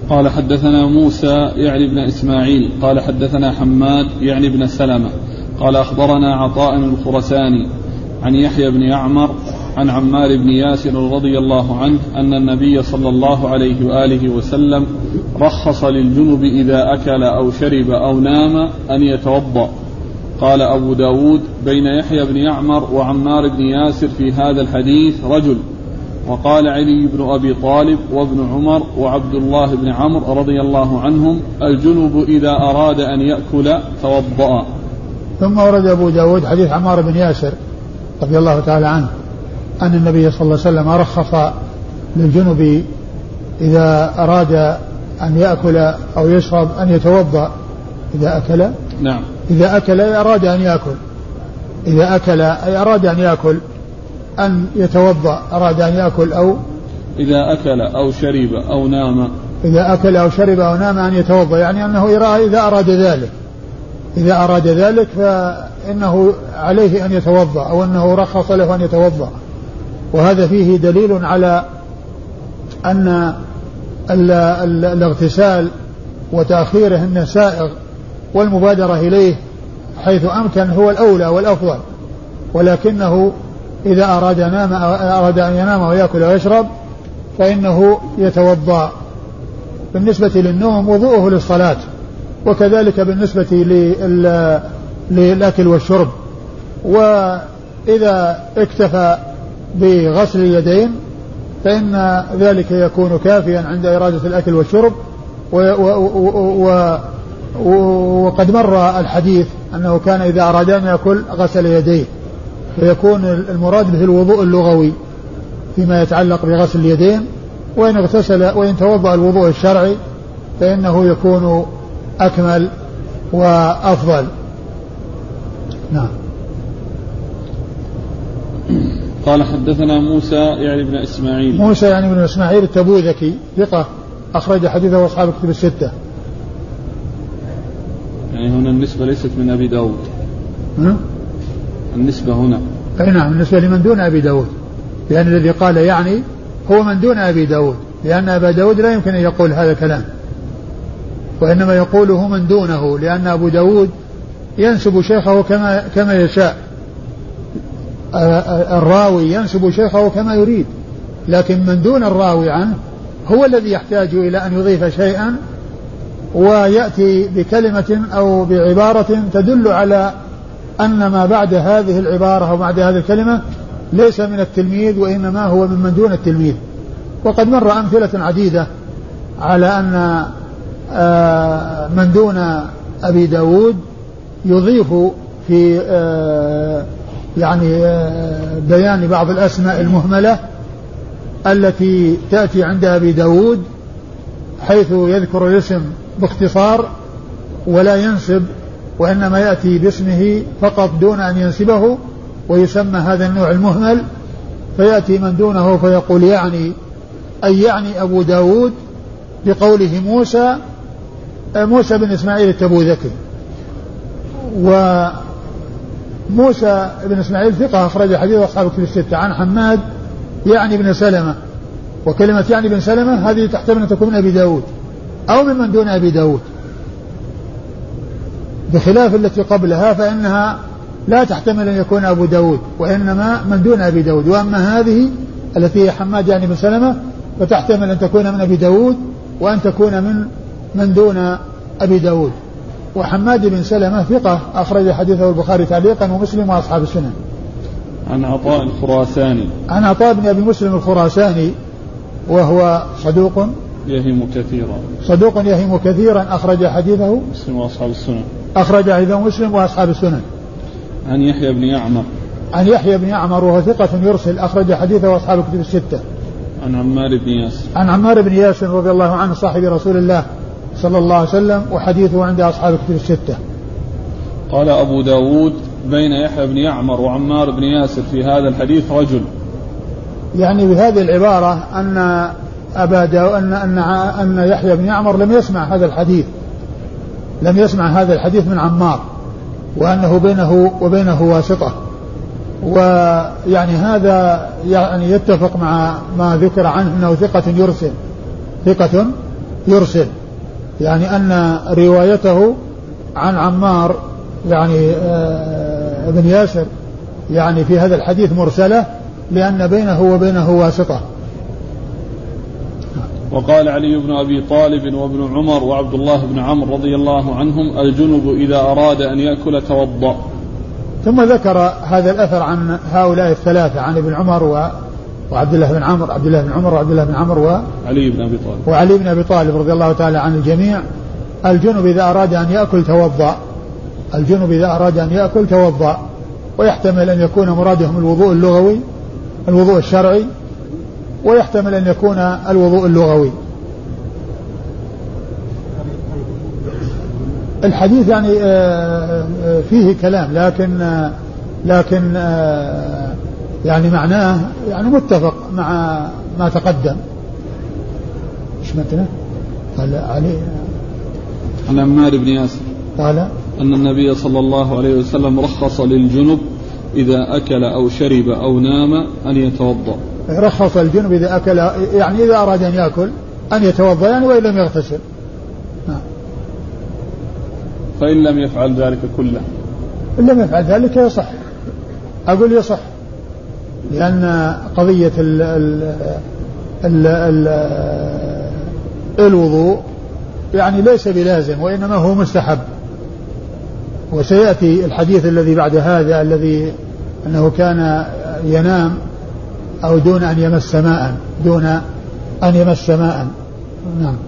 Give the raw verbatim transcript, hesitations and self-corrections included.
قال حدثنا موسى يعني بن إسماعيل قال حدثنا حماد يعني بن سلمة قال أخبرنا عطاء الخرساني عن يحيى بن يعمر عن عمار بن ياسر رضي الله عنه أن النبي صلى الله عليه وآله وسلم رخص للجنب إذا أكل أو شرب أو نام أن يتوضأ. قال أبو داود بين يحيى بن يعمر وعمار بن ياسر في هذا الحديث رجل. وقال علي بن أبي طالب وابن عمر وعبد الله بن عمرو رضي الله عنهم الجنب إذا أراد أن يأكل توضأ. ثم ورد أبو داود حديث عمار بن ياسر رضي الله تعالى عنه أن النبي صلى الله عليه وسلم رخص للجنب إذا أراد أن يأكل أو يشرب أن يتوضأ إذا أكل. نعم. إذا أكل أراد أن يأكل إذا أكل أي أراد أن يأكل أن يتوضأ أراد أن يأكل أو إذا أكل أو شرب أو نام إذا أكل أو شرب أو نام أن يتوضأ، يعني أنه إذا أراد ذلك إذا أراد ذلك فإنه عليه أن يتوضأ أو أنه رخص له أن يتوضأ. وهذا فيه دليل على أن الاغتسال وتأخيره أنه سائغ والمبادرة إليه حيث أمكن هو الأولى والأفضل، ولكنه إذا أراد, نام أراد أن ينام ويأكل ويشرب فإنه يتوضأ. بالنسبة للنوم وضوءه للصلاة، وكذلك بالنسبة للأكل والشرب. وإذا اكتفى بغسل اليدين فإن ذلك يكون كافيا عند إرادة الأكل والشرب. وقد مر الحديث أنه كان إذا أراد أن يأكل غسل يديه، فيكون المراد به الوضوء اللغوي فيما يتعلق بغسل اليدين. وإن اغتسل وإن توضأ الوضوء الشرعي فإنه يكون أكمل وأفضل. نعم. قال حدثنا موسى يعني بن إسماعيل موسى يعني بن إسماعيل التبوذكي ثقة أخرج حديثه أصحاب الكتب الستة. يعني هنا النسبة ليست من أبي داود. م? النسبة هنا أي نعم النسبة لمن دون أبي داود، لأن الذي قال يعني هو من دون أبي داود، لأن أبا داود لا يمكن أن يقول هذا الكلام، وإنما يقوله من دونه، لأن أبو داود ينسب شيخه كما, كما يشاء. الراوي ينسب شيخه كما يريد، لكن من دون الراوي عنه هو الذي يحتاج إلى أن يضيف شيئا ويأتي بكلمة أو بعبارة تدل على أن ما بعد هذه العبارة أو بعد هذه الكلمة ليس من التلميذ وإنما هو من من دون التلميذ. وقد مر أمثلة عديدة على أن من دون أبي داود يضيف في يعني بيان بعض الأسماء المهملة التي تأتي عند أبي داود، حيث يذكر الاسم باختصار ولا ينسب، وإنما يأتي باسمه فقط دون أن ينسبه، ويسمى هذا النوع المهمل. فيأتي من دونه فيقول يعني أي يعني أبو داود بقوله موسى موسى بن إسماعيل التبوذكي. وموسى بن إسماعيل ثقة أخرج حديث أصحاب الكتب الستة عن حماد يعني بن سلمة. وكلمة يعني بن سلمة هذه تحتمل أن تكون من أبي داود أو ممن دون أبي داود، بخلاف التي قبلها فإنها لا تحتمل أن يكون أبو داود وإنما من دون أبي داود. وأما هذه التي هي حماد يعني بن سلمة فتحتمل أن تكون من أبي داود وأن تكون من من دون أبي داود. وحماد بن سلمة ثقة أخرج حديثه البخاري تعليقا ومسلم وأصحاب السنن. عن عطاء الخراساني عن عطاء بن أبي مسلم الخراساني وهو صدوق يهم كثيرا صدوق يهم كثيرا أخرج حديثه مسلم وأصحاب السنن أخرج حديثه مسلم وأصحاب السنن. عن يحيى بن يعمر عن يحيى بن يعمر وهو ثقة يرسل أخرج حديثه أصحاب الكتب الستة. عن عمار بن ياسر عن عمار بن ياسر رضي الله عنه صاحب رسول الله صلى الله عليه وسلم وحديثه عند أصحاب الكتب الستة. قال أبو داود بين يحيى بن يعمر وعمار بن ياسر في هذا الحديث رجل، يعني بهذه العبارة أن أبا داود أن أن أن يحيى بن يعمر لم يسمع هذا الحديث لم يسمع هذا الحديث من عمار، وأنه بينه وبينه واسطة. ويعني هذا يعني يتفق مع ما ذكر عنه أنه ثقة يرسل ثقة يرسل، يعني أن روايته عن عمار يعني ابن ياسر يعني في هذا الحديث مرسلة، لأن بينه وبينه واسطة. وقال علي بن أبي طالب وابن عمر وعبد الله بن عمرو رضي الله عنهم: الجنب إذا أراد أن يأكل توضأ. ثم ذكر هذا الأثر عن هؤلاء الثلاثة، عن ابن عمر و وعبد الله بن عمرو عبد الله بن عمر وعبد الله بن عمرو وعلي بن أبي طالب وعلي بن أبي طالب رضي الله تعالى عن الجميع. الجنب إذا أراد أن يأكل توضأ، الجنب إذا أراد أن يأكل توضأ، ويحتمل أن يكون مرادهم الوضوء اللغوي الوضوء الشرعي، ويحتمل أن يكون الوضوء اللغوي. الحديث يعني فيه كلام، لكن لكن يعني معناه يعني متفق مع ما تقدم. ايش متنه؟ قال علي عن عمار بن ياسر قال أن النبي صلى الله عليه وسلم رخص للجنب إذا أكل أو شرب أو نام أن يتوضأ. رخص الجنب إذا أكل، يعني إذا أراد أن يأكل أن يتوضأ، يعني وإن لم يغتسل. فإن لم يفعل ذلك كله، إن لم يفعل ذلك يصح، أقول يصح، لأن قضية ال ال ال ال الوضوء يعني ليس بلازم، وإنما هو مستحب. وسيأتي الحديث الذي بعد هذا الذي أنه كان ينام أو دون أن يمس ماء، دون أن يمس ماء. نعم.